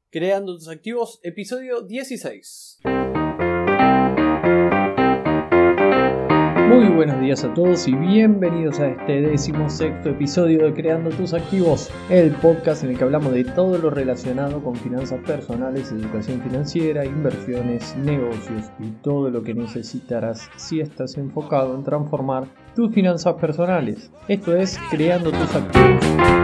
Creando tus activos, episodio 16. Muy buenos días a todos y bienvenidos a este 16º episodio de Creando tus activos, el podcast en el que hablamos de todo lo relacionado con finanzas personales, educación financiera, inversiones, negocios y todo lo que necesitarás si estás enfocado en transformar tus finanzas personales. Esto es Creando tus activos.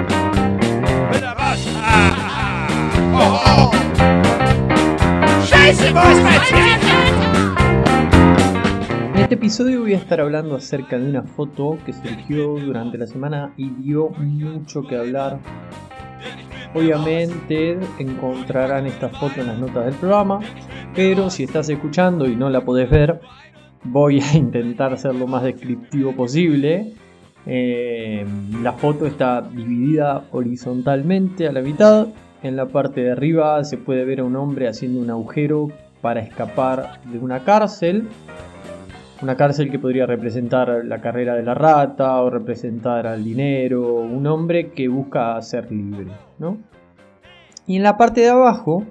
En este episodio voy a estar hablando acerca de una foto que surgió durante la semana y dio mucho que hablar. Obviamente encontrarán esta foto en las notas del programa, pero si estás escuchando y no la podés ver, voy a intentar ser lo más descriptivo posible. La foto está dividida horizontalmente a la mitad. En la parte de arriba se puede ver a un hombre haciendo un agujero para escapar de una cárcel. Una cárcel que podría representar la carrera de la rata o representar al dinero. Un hombre que busca ser libre, ¿no? Y en la parte de abajo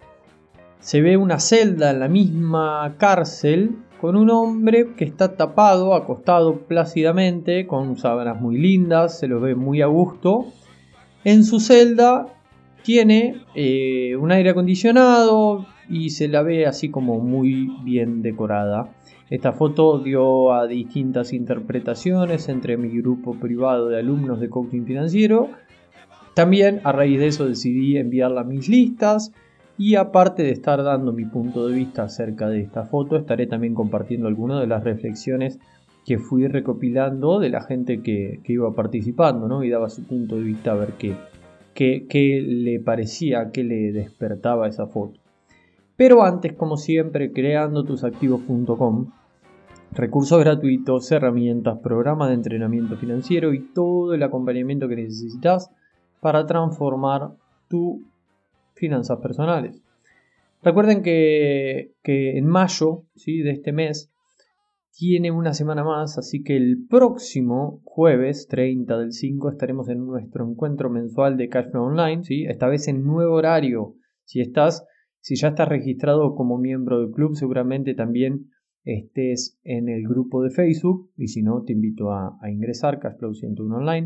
se ve una celda en la misma cárcel con un hombre que está tapado, acostado plácidamente, con sábanas muy lindas, se lo ve muy a gusto. En su celda tiene un aire acondicionado y se la ve así como muy bien decorada. Esta foto dio a distintas interpretaciones entre mi grupo privado de alumnos de coaching financiero. También a raíz de eso decidí enviarla a mis listas. Y aparte de estar dando mi punto de vista acerca de esta foto, estaré también compartiendo algunas de las reflexiones que fui recopilando de la gente que iba participando, ¿no? Y daba su punto de vista a ver qué le parecía, qué le despertaba esa foto. Pero antes, como siempre, creandotusactivos.com, recursos gratuitos, herramientas, programas de entrenamiento financiero y todo el acompañamiento que necesitas para transformar tu finanzas personales. Recuerden que en mayo, ¿sí?, de este mes tiene una semana más, así que el próximo jueves 30 del 5 estaremos en nuestro encuentro mensual de Cashflow Online, ¿sí? Esta vez en nuevo horario. Si ya estás registrado como miembro del club, seguramente también estés en el grupo de Facebook, y si no, te invito a ingresar, Cashflow 101 Online.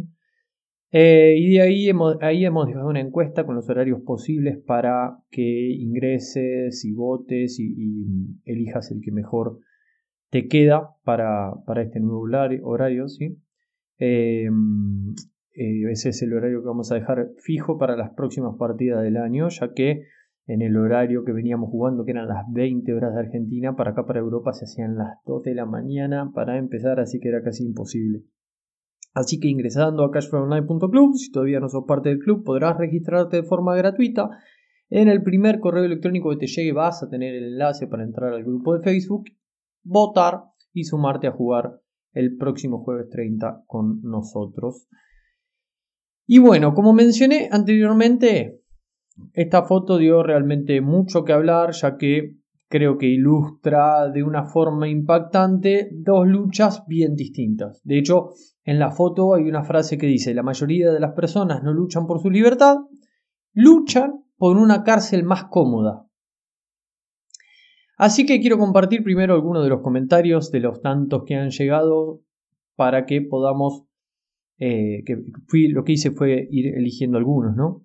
Y de ahí hemos dejado una encuesta con los horarios posibles para que ingreses y votes y elijas el que mejor te queda para este nuevo horario, ¿sí? Ese es el horario que vamos a dejar fijo para las próximas partidas del año, ya que en el horario que veníamos jugando, que eran las 20 horas de Argentina, para acá para Europa se hacían las 2 de la mañana para empezar, así que era casi imposible. Así que ingresando a cashflowonline.club, si todavía no sos parte del club, podrás registrarte de forma gratuita. En el primer correo electrónico que te llegue vas a tener el enlace para entrar al grupo de Facebook, votar y sumarte a jugar el próximo jueves 30 con nosotros. Y bueno, como mencioné anteriormente, esta foto dio realmente mucho que hablar, ya que creo que ilustra de una forma impactante dos luchas bien distintas. De hecho, en la foto hay una frase que dice: la mayoría de las personas no luchan por su libertad, luchan por una cárcel más cómoda. Así que quiero compartir primero algunos de los comentarios de los tantos que han llegado para que podamos, lo que hice fue ir eligiendo algunos, ¿no?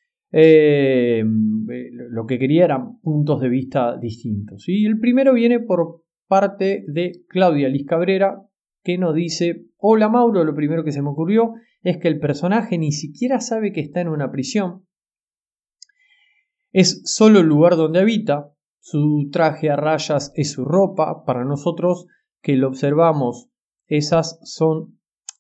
Lo que quería eran puntos de vista distintos. Y el primero viene por parte de Claudia Liz Cabrera, que nos dice: hola Mauro, lo primero que se me ocurrió es que el personaje ni siquiera sabe que está en una prisión. Es solo el lugar donde habita. Su traje a rayas es su ropa. Para nosotros que lo observamos, esas son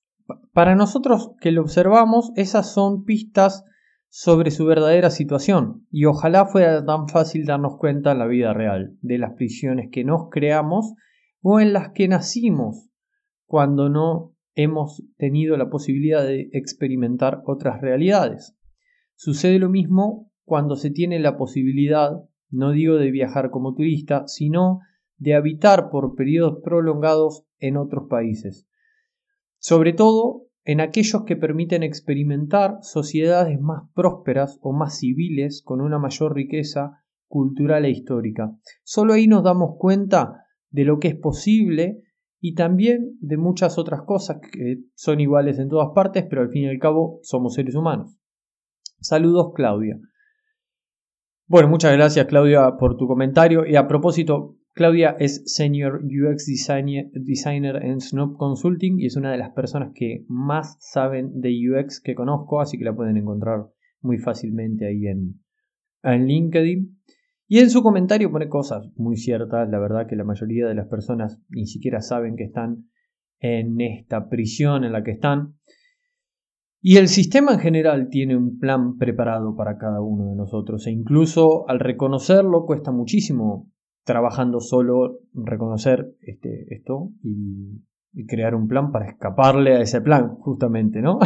pistas sobre su verdadera situación, y ojalá fuera tan fácil darnos cuenta en la vida real de las prisiones que nos creamos o en las que nacimos cuando no hemos tenido la posibilidad de experimentar otras realidades. Sucede lo mismo cuando se tiene la posibilidad, no digo de viajar como turista, sino de habitar por periodos prolongados en otros países. Sobre todo en aquellos que permiten experimentar sociedades más prósperas o más civiles con una mayor riqueza cultural e histórica. Solo ahí nos damos cuenta de lo que es posible y también de muchas otras cosas que son iguales en todas partes, pero al fin y al cabo somos seres humanos. Saludos, Claudia. Bueno, muchas gracias, Claudia, por tu comentario. Y a propósito, Claudia es Senior UX Designer en Snoop Consulting y es una de las personas que más saben de UX que conozco, así que la pueden encontrar muy fácilmente ahí en LinkedIn. Y en su comentario pone cosas muy ciertas. La verdad que la mayoría de las personas ni siquiera saben que están en esta prisión en la que están. Y el sistema en general tiene un plan preparado para cada uno de nosotros e incluso al reconocerlo cuesta muchísimo trabajando solo reconocer esto y crear un plan para escaparle a ese plan justamente, ¿no?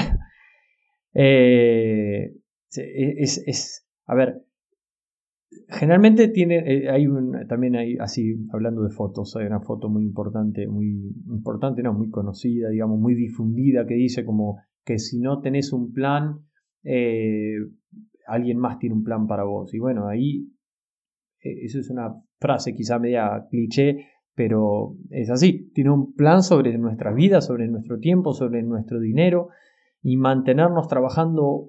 A ver, generalmente también hay así, hablando de fotos, hay una foto muy conocida, digamos, muy difundida que dice como que si no tenés un plan, alguien más tiene un plan para vos. Y bueno, ahí eso es una frase quizá media cliché, pero es así. Tiene un plan sobre nuestra vida, sobre nuestro tiempo, sobre nuestro dinero y mantenernos trabajando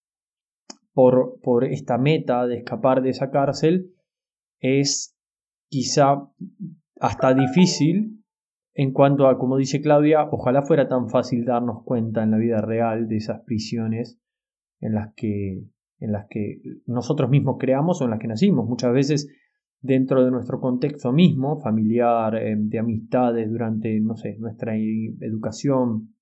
por esta meta de escapar de esa cárcel es quizá hasta difícil. En cuanto a, como dice Claudia, ojalá fuera tan fácil darnos cuenta en la vida real de esas prisiones en las que nosotros mismos creamos o en las que nacimos. Muchas veces dentro de nuestro contexto mismo, familiar, de amistades, durante, nuestra educación,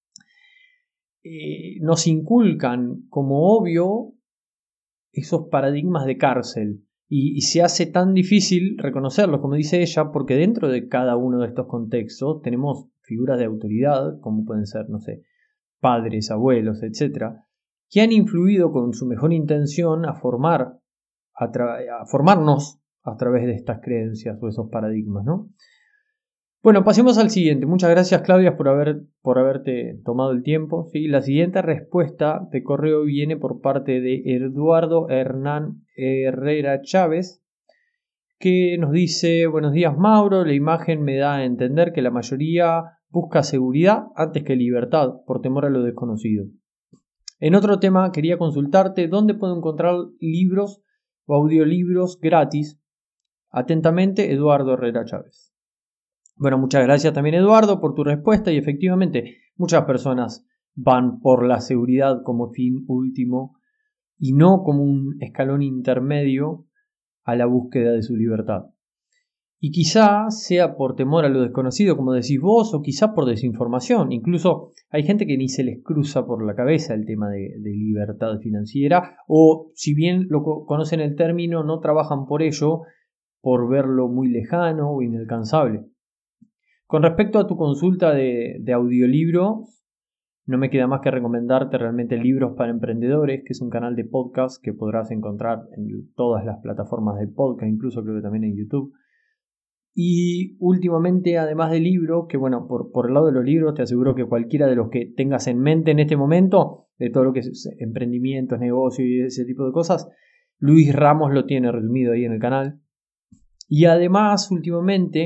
nos inculcan como obvio esos paradigmas de cárcel. Y se hace tan difícil reconocerlos, como dice ella, porque dentro de cada uno de estos contextos tenemos figuras de autoridad, como pueden ser, padres, abuelos, etc., que han influido con su mejor intención a formarnos a través de estas creencias o esos paradigmas, ¿no? Bueno, pasemos al siguiente. Muchas gracias, Claudia, por haberte tomado el tiempo. ¿Sí? La siguiente respuesta de correo viene por parte de Eduardo Hernán Herrera Chávez, que nos dice: buenos días, Mauro. La imagen me da a entender que la mayoría busca seguridad antes que libertad por temor a lo desconocido. En otro tema, quería consultarte dónde puedo encontrar libros o audiolibros gratis. Atentamente, Eduardo Herrera Chávez. Bueno, muchas gracias también, Eduardo, por tu respuesta y efectivamente muchas personas van por la seguridad como fin último y no como un escalón intermedio a la búsqueda de su libertad. Y quizá sea por temor a lo desconocido, como decís vos, o quizá por desinformación. Incluso hay gente que ni se les cruza por la cabeza el tema de libertad financiera, o si bien lo conocen el término, no trabajan por ello, por verlo muy lejano o inalcanzable. Con respecto a tu consulta de audiolibro, no me queda más que recomendarte realmente Libros para Emprendedores, que es un canal de podcast que podrás encontrar en todas las plataformas de podcast, incluso creo que también en YouTube. Y últimamente, además de libros, que bueno, por el lado de los libros, te aseguro que cualquiera de los que tengas en mente en este momento, de todo lo que es emprendimientos, negocios y ese tipo de cosas, Luis Ramos lo tiene resumido ahí en el canal. Y además, últimamente,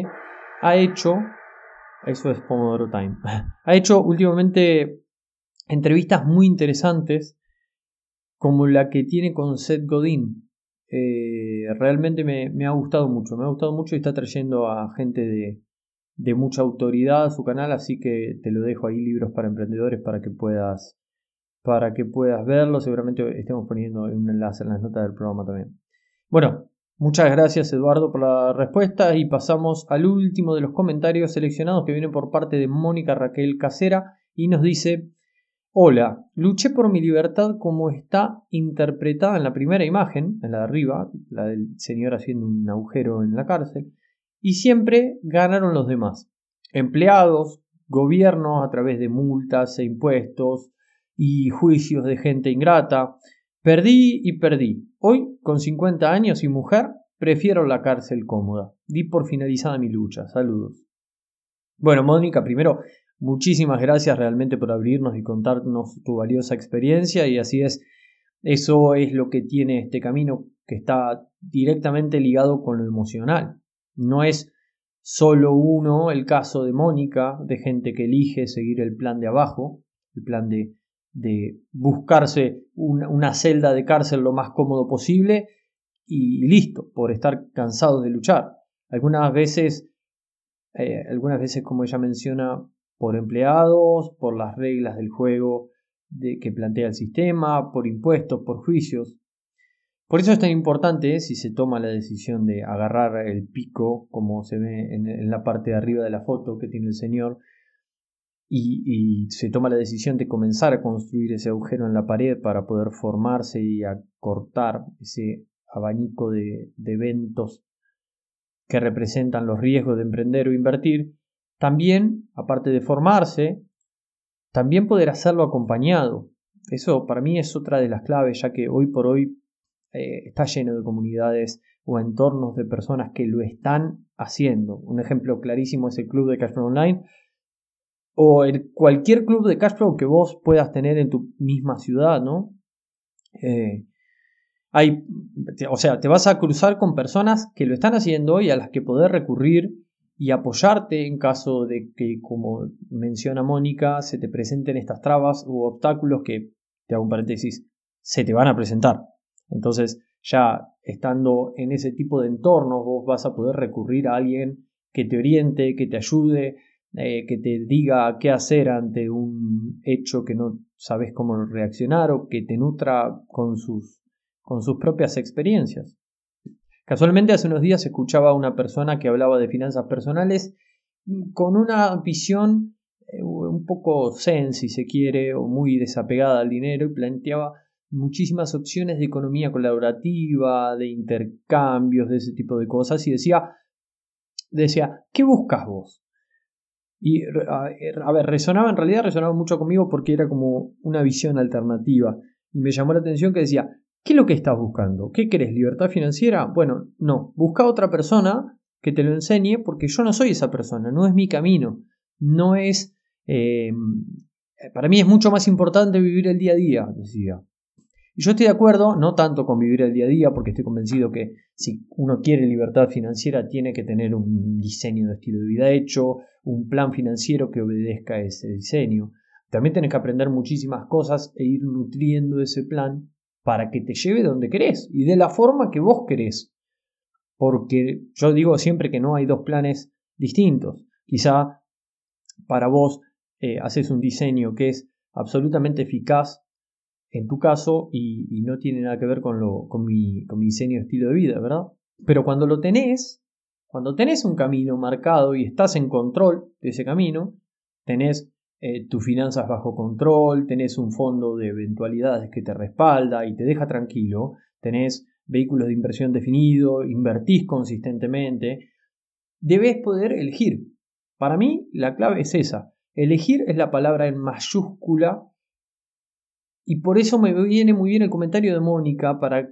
eso es Pomodoro Time. Ha hecho últimamente entrevistas muy interesantes, como la que tiene con Seth Godin. Realmente me ha gustado mucho. Y está trayendo a gente de mucha autoridad a su canal, así que te lo dejo ahí, Libros para Emprendedores, para que puedas verlo. Seguramente estemos poniendo un enlace en las notas del programa también. Bueno, muchas gracias, Eduardo, por la respuesta y pasamos al último de los comentarios seleccionados, que viene por parte de Mónica Raquel Casera y nos dice: hola, luché por mi libertad como está interpretada en la primera imagen, en la de arriba, la del señor haciendo un agujero en la cárcel, y siempre ganaron los demás, empleados, gobierno a través de multas e impuestos y juicios de gente ingrata. Perdí y perdí. Hoy, con 50 años y mujer, prefiero la cárcel cómoda. Di por finalizada mi lucha. Saludos. Bueno, Mónica, primero, muchísimas gracias realmente por abrirnos y contarnos tu valiosa experiencia, y así es, eso es lo que tiene este camino, que está directamente ligado con lo emocional. No es solo el caso de Mónica, de gente que elige seguir el plan de abajo, el plan de buscarse una celda de cárcel lo más cómodo posible y listo, por estar cansados de luchar. Algunas veces, como ella menciona, por empleados, por las reglas del juego que plantea el sistema, por impuestos, por juicios. Por eso es tan importante, si se toma la decisión de agarrar el pico, como se ve en la parte de arriba de la foto que tiene el señor, y se toma la decisión de comenzar a construir ese agujero en la pared para poder formarse y acortar ese abanico de eventos que representan los riesgos de emprender o invertir, también, aparte de formarse, también poder hacerlo acompañado. Eso para mí es otra de las claves, ya que hoy por hoy está lleno de comunidades o entornos de personas que lo están haciendo. Un ejemplo clarísimo es el club de Cashflow Online o cualquier club de Cashflow que vos puedas tener en tu misma ciudad, ¿no? Te vas a cruzar con personas que lo están haciendo y a las que poder recurrir y apoyarte en caso de que, como menciona Mónica, se te presenten estas trabas u obstáculos que, te hago un paréntesis, se te van a presentar. Entonces, ya estando en ese tipo de entornos, vos vas a poder recurrir a alguien que te oriente, que te ayude, que te diga qué hacer ante un hecho que no sabes cómo reaccionar, o que te nutra con sus propias experiencias. Casualmente hace unos días escuchaba a una persona que hablaba de finanzas personales con una visión un poco zen, si se quiere, o muy desapegada al dinero, y planteaba muchísimas opciones de economía colaborativa, de intercambios, de ese tipo de cosas, y decía, ¿qué buscas vos? Y a ver, resonaba mucho conmigo porque era como una visión alternativa, y me llamó la atención que decía, ¿qué es lo que estás buscando? ¿Qué querés? ¿Libertad financiera? Bueno, no, busca a otra persona que te lo enseñe, porque yo no soy esa persona, no es mi camino, no es... para mí es mucho más importante vivir el día a día, decía. Y yo estoy de acuerdo, no tanto con vivir el día a día, porque estoy convencido que si uno quiere libertad financiera tiene que tener un diseño de estilo de vida hecho, un plan financiero que obedezca a ese diseño. También tenés que aprender muchísimas cosas e ir nutriendo ese plan para que te lleve donde querés y de la forma que vos querés. Porque yo digo siempre que no hay dos planes distintos. Quizá para vos haces un diseño que es absolutamente eficaz en tu caso y no tiene nada que ver con mi diseño de estilo de vida, ¿verdad? Pero cuando tenés un camino marcado y estás en control de ese camino, tenés tus finanzas bajo control, tenés un fondo de eventualidades que te respalda y te deja tranquilo, tenés vehículos de inversión definido, invertís consistentemente, debes poder elegir. Para mí la clave es esa. Elegir es la palabra en mayúscula. Y por eso me viene muy bien el comentario de Mónica para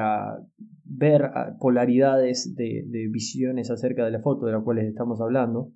ver polaridades de visiones acerca de la foto de la cual estamos hablando,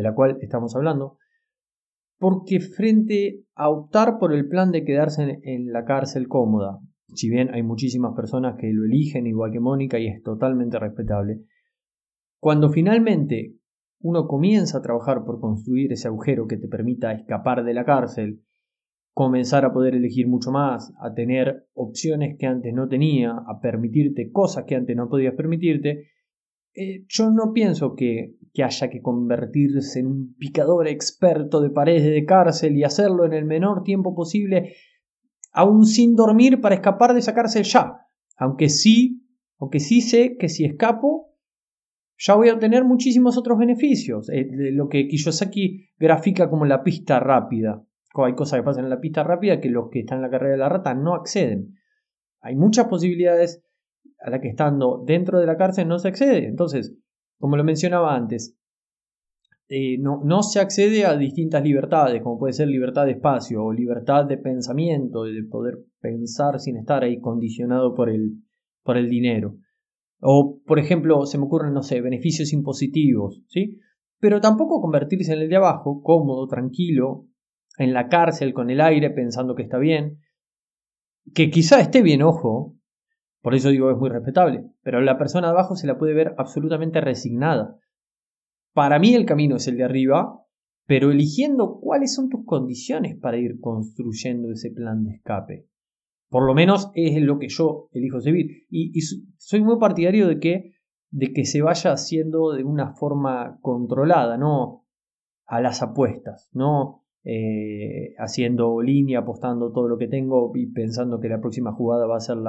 porque frente a optar por el plan de quedarse en la cárcel cómoda, si bien hay muchísimas personas que lo eligen igual que Mónica y es totalmente respetable, cuando finalmente uno comienza a trabajar por construir ese agujero que te permita escapar de la cárcel, comenzar a poder elegir mucho más, a tener opciones que antes no tenía, a permitirte cosas que antes no podías permitirte, yo no pienso que haya que convertirse en un picador experto de paredes de cárcel y hacerlo en el menor tiempo posible, aún sin dormir, para escapar de esa cárcel ya. Aunque sí sé que si escapo, ya voy a obtener muchísimos otros beneficios. Lo que Kiyosaki grafica como la pista rápida. Hay cosas que pasan en la pista rápida que los que están en la carrera de la rata no acceden. Hay muchas posibilidades a las que estando dentro de la cárcel no se accede. Entonces, como lo mencionaba antes, no se accede a distintas libertades, como puede ser libertad de espacio o libertad de pensamiento, de poder pensar sin estar ahí condicionado por el dinero. O, por ejemplo, se me ocurren, beneficios impositivos, ¿sí? pero tampoco convertirse en el de abajo, cómodo, tranquilo, en la cárcel con el aire pensando que está bien, que quizá esté bien, ojo, por eso digo es muy respetable, pero la persona de abajo se la puede ver absolutamente resignada. Para mí el camino es el de arriba, pero eligiendo cuáles son tus condiciones para ir construyendo ese plan de escape. Por lo menos es lo que yo elijo seguir. Y soy muy partidario de que se vaya haciendo de una forma controlada, no a las apuestas, no haciendo línea, apostando todo lo que tengo y pensando que la próxima jugada va a ser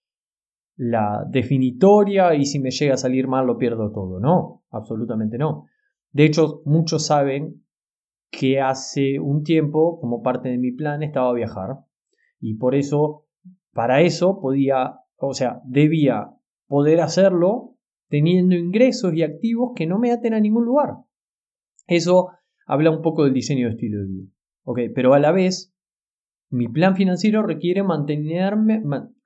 la definitoria y si me llega a salir mal lo pierdo todo. No, absolutamente no. De hecho, muchos saben que hace un tiempo, como parte de mi plan, estaba a viajar. Y por eso, para eso debía poder hacerlo teniendo ingresos y activos que no me aten a ningún lugar. Eso habla un poco del diseño de estilo de vida. Okay, pero a la vez, mi plan financiero requiere mantenerme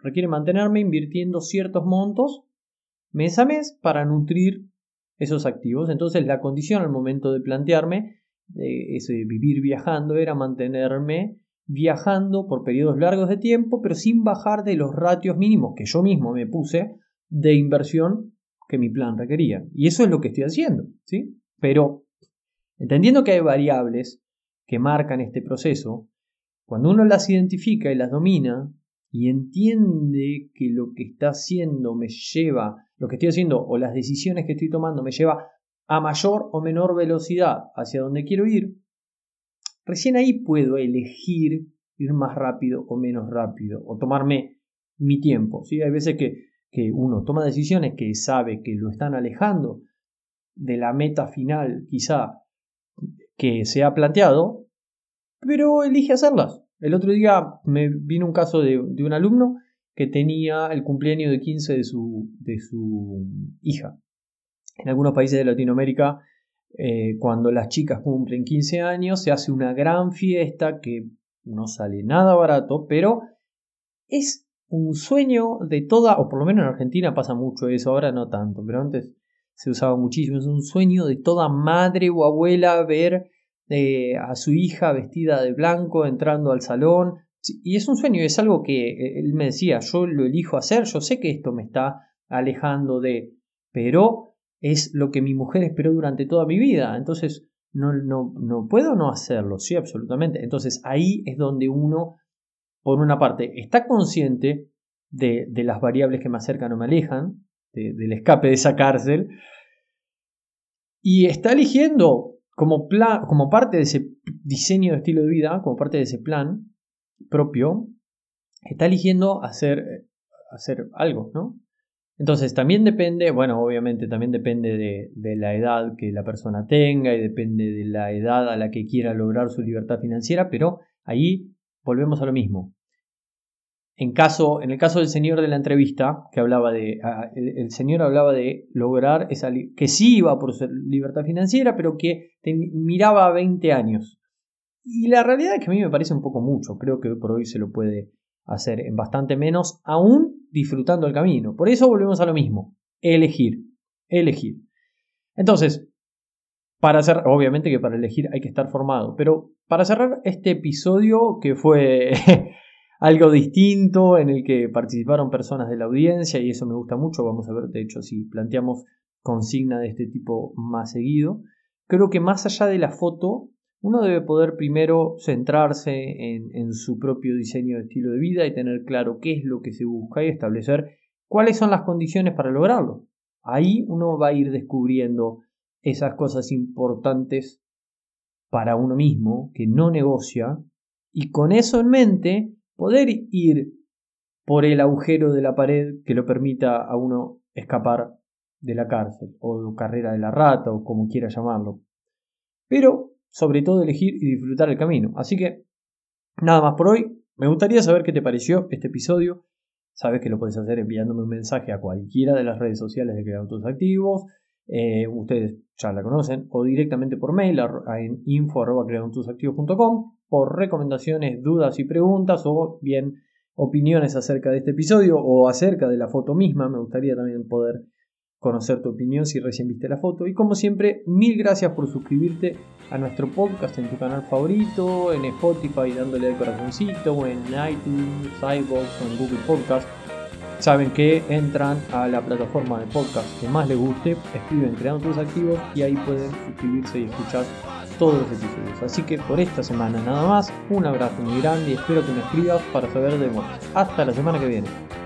invirtiendo ciertos montos mes a mes para nutrir esos activos. Entonces la condición al momento de plantearme ese vivir viajando era mantenerme viajando por periodos largos de tiempo, pero sin bajar de los ratios mínimos que yo mismo me puse de inversión que mi plan requería. Y eso es lo que estoy haciendo, ¿sí? Pero entendiendo que hay variables que marcan este proceso, cuando uno las identifica y las domina y entiende que lo que está haciendo lo que estoy haciendo o las decisiones que estoy tomando me lleva a mayor o menor velocidad hacia donde quiero ir, recién ahí puedo elegir ir más rápido o menos rápido o tomarme mi tiempo, ¿sí? Hay veces que uno toma decisiones que sabe que lo están alejando de la meta final quizá que se ha planteado, pero elige hacerlas. El otro día me vino un caso de un alumno que tenía el cumpleaños de 15 de su hija. En algunos países de Latinoamérica, cuando las chicas cumplen 15 años, se hace una gran fiesta que no sale nada barato, pero es un sueño de toda, o por lo menos en Argentina pasa mucho eso, ahora no tanto, pero antes se usaba muchísimo, es un sueño de toda madre o abuela ver a su hija vestida de blanco entrando al salón, y es un sueño, es algo que él me decía, yo lo elijo hacer, yo sé que esto me está alejando pero es lo que mi mujer esperó durante toda mi vida, entonces no puedo no hacerlo, sí, absolutamente. Entonces ahí es donde uno, por una parte, está consciente de las variables que me acercan o me alejan, del escape de esa cárcel, y está eligiendo como parte de ese diseño de estilo de vida, como parte de ese plan propio, está eligiendo hacer algo, ¿no? Entonces también depende, bueno, obviamente también depende de la edad que la persona tenga y depende de la edad a la que quiera lograr su libertad financiera, pero ahí volvemos a lo mismo. En el caso del señor de la entrevista, que hablaba el señor hablaba de lograr que sí iba por su libertad financiera, pero que miraba a 20 años. Y la realidad es que a mí me parece un poco mucho, creo que por hoy se lo puede hacer en bastante menos, aún disfrutando el camino. Por eso volvemos a lo mismo, elegir. Entonces, obviamente que para elegir hay que estar formado, pero para cerrar este episodio que fue algo distinto, en el que participaron personas de la audiencia y eso me gusta mucho, vamos a ver de hecho si planteamos consigna de este tipo más seguido, creo que más allá de la foto, uno debe poder primero centrarse en su propio diseño de estilo de vida y tener claro qué es lo que se busca y establecer cuáles son las condiciones para lograrlo. Ahí uno va a ir descubriendo esas cosas importantes para uno mismo que no negocia y con eso en mente poder ir por el agujero de la pared que lo permita a uno escapar de la cárcel o carrera de la rata o como quiera llamarlo. Pero sobre todo elegir y disfrutar el camino. Así que nada más por hoy. Me gustaría saber qué te pareció este episodio. Sabes que lo puedes hacer enviándome un mensaje a cualquiera de las redes sociales de Creando tus Activos. Ustedes ya la conocen. O directamente por mail en info@creandostusactivos.com por recomendaciones, dudas y preguntas o bien opiniones acerca de este episodio o acerca de la foto misma. Me gustaría también poder conocer tu opinión si recién viste la foto. Y como siempre, mil gracias por suscribirte a nuestro podcast en tu canal favorito, en Spotify dándole al corazoncito, o en iTunes, iVoox o en Google Podcast. Saben que entran a la plataforma de podcast que más les guste, escriben Creando tus Activos y ahí pueden suscribirse y escuchar todos los episodios. Así que por esta semana nada más, un abrazo muy grande y espero que me escribas para saber de vos. Hasta la semana que viene.